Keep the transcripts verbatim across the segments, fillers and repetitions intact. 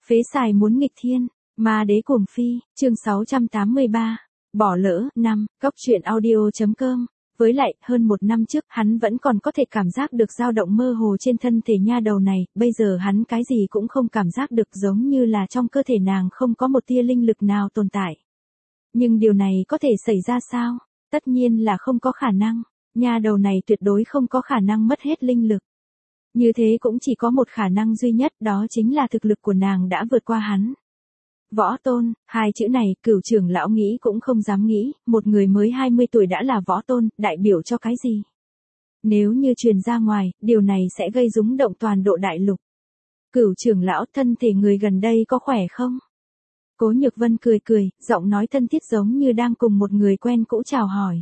Phế xài muốn nghịch thiên, ma đế cuồng phi, chương sáu trăm tám mươi ba, bỏ lỡ, năm, góc truyện audio.com. Với lại, hơn một năm trước, hắn vẫn còn có thể cảm giác được dao động mơ hồ trên thân thể nha đầu này, bây giờ hắn cái gì cũng không cảm giác được, giống như là trong cơ thể nàng không có một tia linh lực nào tồn tại. Nhưng điều này có thể xảy ra sao? Tất nhiên là không có khả năng, nha đầu này tuyệt đối không có khả năng mất hết linh lực. Như thế cũng chỉ có một khả năng duy nhất, đó chính là thực lực của nàng đã vượt qua hắn. Võ tôn, hai chữ này, Cửu trưởng lão nghĩ cũng không dám nghĩ, một người mới hai mươi tuổi đã là võ tôn, đại biểu cho cái gì? Nếu như truyền ra ngoài, điều này sẽ gây rúng động toàn độ đại lục. Cửu trưởng lão, thân thể người gần đây có khỏe không? Cố Nhược Vân cười cười, giọng nói thân thiết giống như đang cùng một người quen cũ chào hỏi.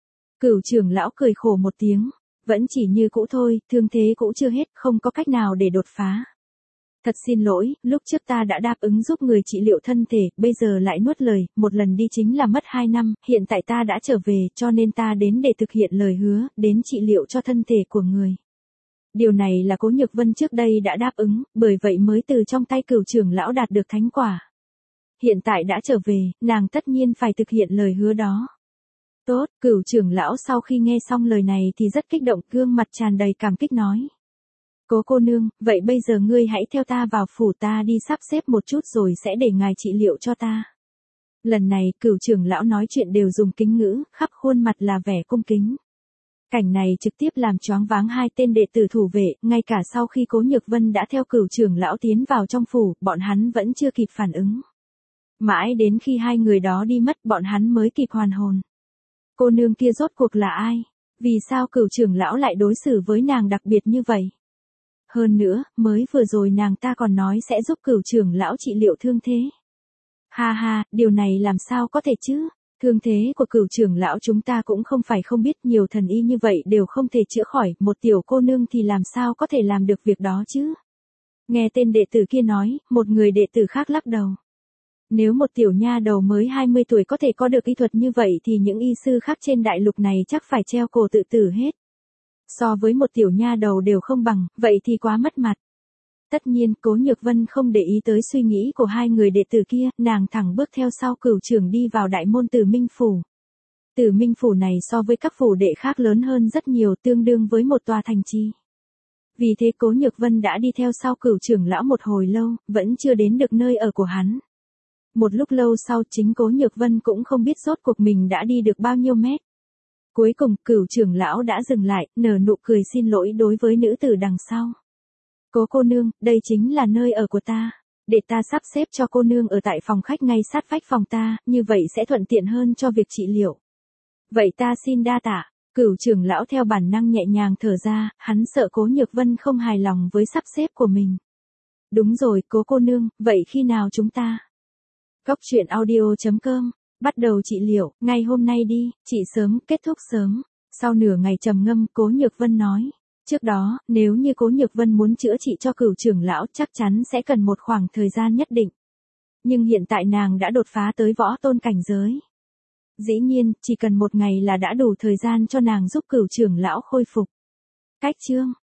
Cửu trưởng lão cười khổ một tiếng, vẫn chỉ như cũ thôi, thương thế cũ chưa hết, không có cách nào để đột phá. Thật xin lỗi, lúc trước ta đã đáp ứng giúp người trị liệu thân thể, bây giờ lại nuốt lời, một lần đi chính là mất hai năm, hiện tại ta đã trở về, cho nên ta đến để thực hiện lời hứa, đến trị liệu cho thân thể của người. Điều này là Cố Nhược Vân trước đây đã đáp ứng, bởi vậy mới từ trong tay Cửu trưởng lão đạt được thánh quả. Hiện tại đã trở về, nàng tất nhiên phải thực hiện lời hứa đó. Tốt, Cửu trưởng lão sau khi nghe xong lời này thì rất kích động, gương mặt tràn đầy cảm kích nói. Cố cô nương, vậy bây giờ ngươi hãy theo ta vào phủ, ta đi sắp xếp một chút rồi sẽ để ngài trị liệu cho ta. Lần này, Cửu trưởng lão nói chuyện đều dùng kính ngữ, khắp khuôn mặt là vẻ cung kính. Cảnh này trực tiếp làm choáng váng hai tên đệ tử thủ vệ, ngay cả sau khi Cố Nhược Vân đã theo Cửu trưởng lão tiến vào trong phủ, bọn hắn vẫn chưa kịp phản ứng. Mãi đến khi hai người đó đi mất, bọn hắn mới kịp hoàn hồn. Cô nương kia rốt cuộc là ai? Vì sao Cửu trưởng lão lại đối xử với nàng đặc biệt như vậy? Hơn nữa, mới vừa rồi nàng ta còn nói sẽ giúp Cửu trưởng lão trị liệu thương thế. Ha ha, điều này làm sao có thể chứ? Thương thế của Cửu trưởng lão chúng ta cũng không phải không biết, nhiều thần y như vậy đều không thể chữa khỏi, một tiểu cô nương thì làm sao có thể làm được việc đó chứ? Nghe tên đệ tử kia nói, một người đệ tử khác lắc đầu. Nếu một tiểu nha đầu mới hai mươi tuổi có thể có được y thuật như vậy thì những y sư khác trên đại lục này chắc phải treo cổ tự tử hết. So với một tiểu nha đầu đều không bằng, vậy thì quá mất mặt. Tất nhiên, Cố Nhược Vân không để ý tới suy nghĩ của hai người đệ tử kia, nàng thẳng bước theo sau Cửu trưởng đi vào đại môn Tử Minh Phủ. Tử Minh Phủ này so với các phủ đệ khác lớn hơn rất nhiều, tương đương với một tòa thành trì. Vì thế Cố Nhược Vân đã đi theo sau Cửu trưởng lão một hồi lâu, vẫn chưa đến được nơi ở của hắn. Một lúc lâu sau, chính Cố Nhược Vân cũng không biết rốt cuộc mình đã đi được bao nhiêu mét. Cuối cùng, Cửu trưởng lão đã dừng lại, nở nụ cười xin lỗi đối với nữ tử đằng sau. Cố cô nương, đây chính là nơi ở của ta. Để ta sắp xếp cho cô nương ở tại phòng khách ngay sát vách phòng ta, như vậy sẽ thuận tiện hơn cho việc trị liệu. Vậy ta xin đa tạ. Cửu trưởng lão theo bản năng nhẹ nhàng thở ra, hắn sợ Cố Nhược Vân không hài lòng với sắp xếp của mình. Đúng rồi, cố cô nương, vậy khi nào chúng ta? Góc truyện audio.com, bắt đầu trị liệu, ngay hôm nay đi, trị sớm, kết thúc sớm. Sau nửa ngày trầm ngâm, Cố Nhược Vân nói. Trước đó, nếu như Cố Nhược Vân muốn chữa trị cho Cửu trưởng lão chắc chắn sẽ cần một khoảng thời gian nhất định. Nhưng hiện tại nàng đã đột phá tới võ tôn cảnh giới. Dĩ nhiên, chỉ cần một ngày là đã đủ thời gian cho nàng giúp Cửu trưởng lão khôi phục. Cách chương